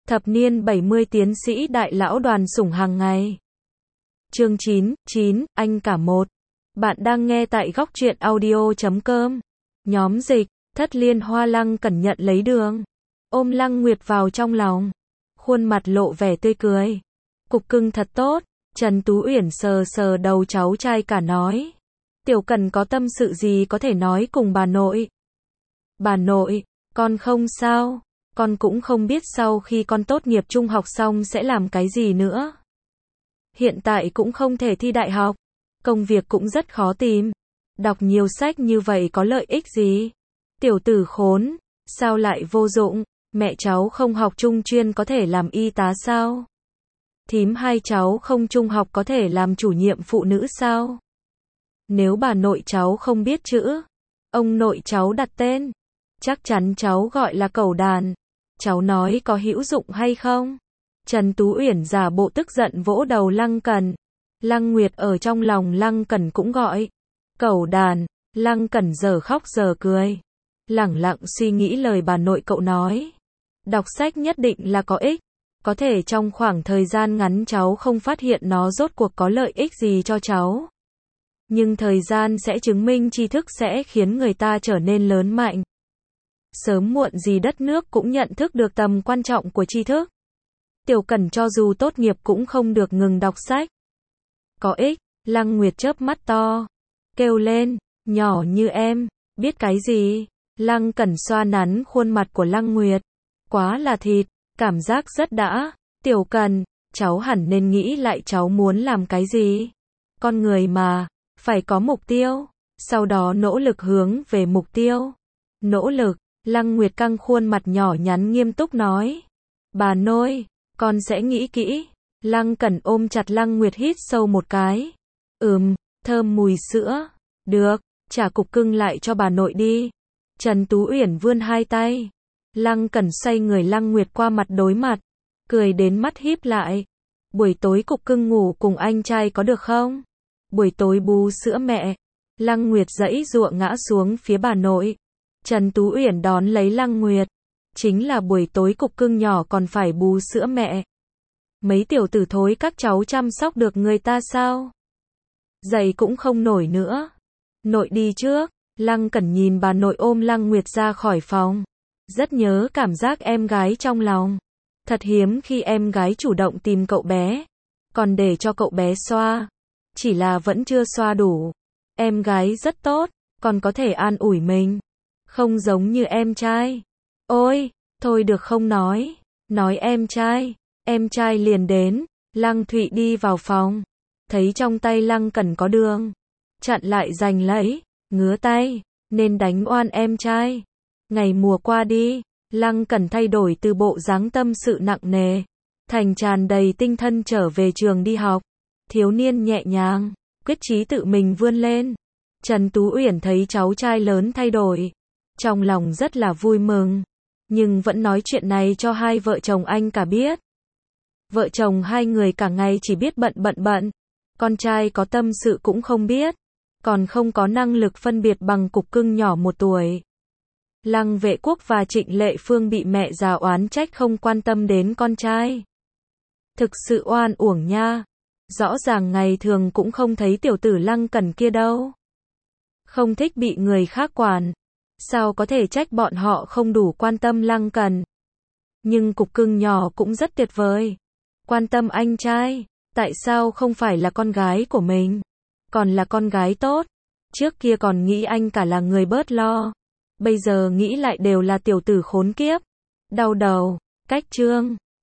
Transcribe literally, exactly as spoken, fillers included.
Thập niên bảy mươi tiến sĩ đại lão Đoàn Sủng hàng ngày. Chương chín, chín, anh cả một. Bạn đang nghe tại góc truyện audio chấm com. Nhóm dịch, Thất Liên Hoa Lăng Cẩn nhận lấy đường. Ôm Lăng Nguyệt vào trong lòng. Khuôn mặt lộ vẻ tươi cười. Cục cưng thật tốt. Trần Tú Uyển sờ sờ đầu cháu trai cả nói. Tiểu Cần có tâm sự gì có thể nói cùng bà nội. Bà nội, con không sao. Con cũng không biết sau khi con tốt nghiệp trung học xong sẽ làm cái gì nữa. Hiện tại cũng không thể thi đại học. Công việc cũng rất khó tìm. Đọc nhiều sách như vậy có lợi ích gì? Tiểu tử khốn, sao lại vô dụng? Mẹ cháu không học trung chuyên có thể làm y tá sao? Thím hai cháu không trung học có thể làm chủ nhiệm phụ nữ sao? Nếu bà nội cháu không biết chữ, ông nội cháu đặt tên, chắc chắn cháu gọi là cẩu đàn. Cháu nói có hữu dụng hay không? Trần Tú Uyển giả bộ tức giận vỗ đầu Lăng Cẩn. Lăng Nguyệt ở trong lòng Lăng Cẩn cũng gọi cẩu đàn. Lăng Cẩn giờ khóc giờ cười, lẳng lặng suy nghĩ lời bà nội cậu nói. Đọc sách nhất định là có ích. Có thể trong khoảng thời gian ngắn cháu không phát hiện nó rốt cuộc có lợi ích gì cho cháu. Nhưng thời gian sẽ chứng minh tri thức sẽ khiến người ta trở nên lớn mạnh. Sớm muộn gì đất nước cũng nhận thức được tầm quan trọng của tri thức. Tiểu Cẩn cho dù tốt nghiệp cũng không được ngừng đọc sách. Có ích. Lăng Nguyệt chớp mắt to, kêu lên, nhỏ như em, biết cái gì? Lăng Cẩn xoa nắn khuôn mặt của Lăng Nguyệt. Quá là thịt, cảm giác rất đã. Tiểu Cẩn, cháu hẳn nên nghĩ lại cháu muốn làm cái gì. Con người mà, phải có mục tiêu, sau đó nỗ lực hướng về mục tiêu. Nỗ lực. Lăng Nguyệt căng khuôn mặt nhỏ nhắn nghiêm túc nói. Bà nội, con sẽ nghĩ kỹ. Lăng Cẩn ôm chặt Lăng Nguyệt hít sâu một cái. Ừm, thơm mùi sữa. Được, trả cục cưng lại cho bà nội đi. Trần Tú Uyển vươn hai tay. Lăng Cẩn xoay người Lăng Nguyệt qua mặt đối mặt, cười đến mắt híp lại. Buổi tối cục cưng ngủ cùng anh trai có được không? Buổi tối bú sữa mẹ. Lăng Nguyệt giãy giụa ngã xuống phía bà nội. Trần Tú Uyển đón lấy Lăng Nguyệt. Chính là buổi tối cục cưng nhỏ còn phải bú sữa mẹ. Mấy tiểu tử thối các cháu chăm sóc được người ta sao? Dậy cũng không nổi nữa. Nội đi trước. Lăng Cẩn nhìn bà nội ôm Lăng Nguyệt ra khỏi phòng. Rất nhớ cảm giác em gái trong lòng. Thật hiếm khi em gái chủ động tìm cậu bé. Còn để cho cậu bé xoa. Chỉ là vẫn chưa xoa đủ. Em gái rất tốt, còn có thể an ủi mình. Không giống như em trai. Ôi, thôi được không nói. Nói em trai. Em trai liền đến. Lăng Thụy đi vào phòng. Thấy trong tay Lăng Cẩn có đường. Chặn lại giành lấy. Ngứa tay. Nên đánh oan em trai. Ngày mùa qua đi. Lăng Cẩn thay đổi từ bộ dáng tâm sự nặng nề. Thành tràn đầy tinh thần trở về trường đi học. Thiếu niên nhẹ nhàng. Quyết chí tự mình vươn lên. Trần Tú Uyển thấy cháu trai lớn thay đổi. Trong lòng rất là vui mừng. Nhưng vẫn nói chuyện này cho hai vợ chồng anh cả biết. Vợ chồng hai người cả ngày chỉ biết bận bận bận. Con trai có tâm sự cũng không biết. Còn không có năng lực phân biệt bằng cục cưng nhỏ một tuổi. Lăng Vệ Quốc và Trịnh Lệ Phương bị mẹ già oán trách không quan tâm đến con trai. Thực sự oan uổng nha. Rõ ràng ngày thường cũng không thấy tiểu tử Lăng Cẩn kia đâu. Không thích bị người khác quản. Sao có thể trách bọn họ không đủ quan tâm Lăng Cẩn. Nhưng cục cưng nhỏ cũng rất tuyệt vời. Quan tâm anh trai. Tại sao không phải là con gái của mình? Còn là con gái tốt. Trước kia còn nghĩ anh cả là người bớt lo. Bây giờ nghĩ lại đều là tiểu tử khốn kiếp. Đau đầu. Cách chương.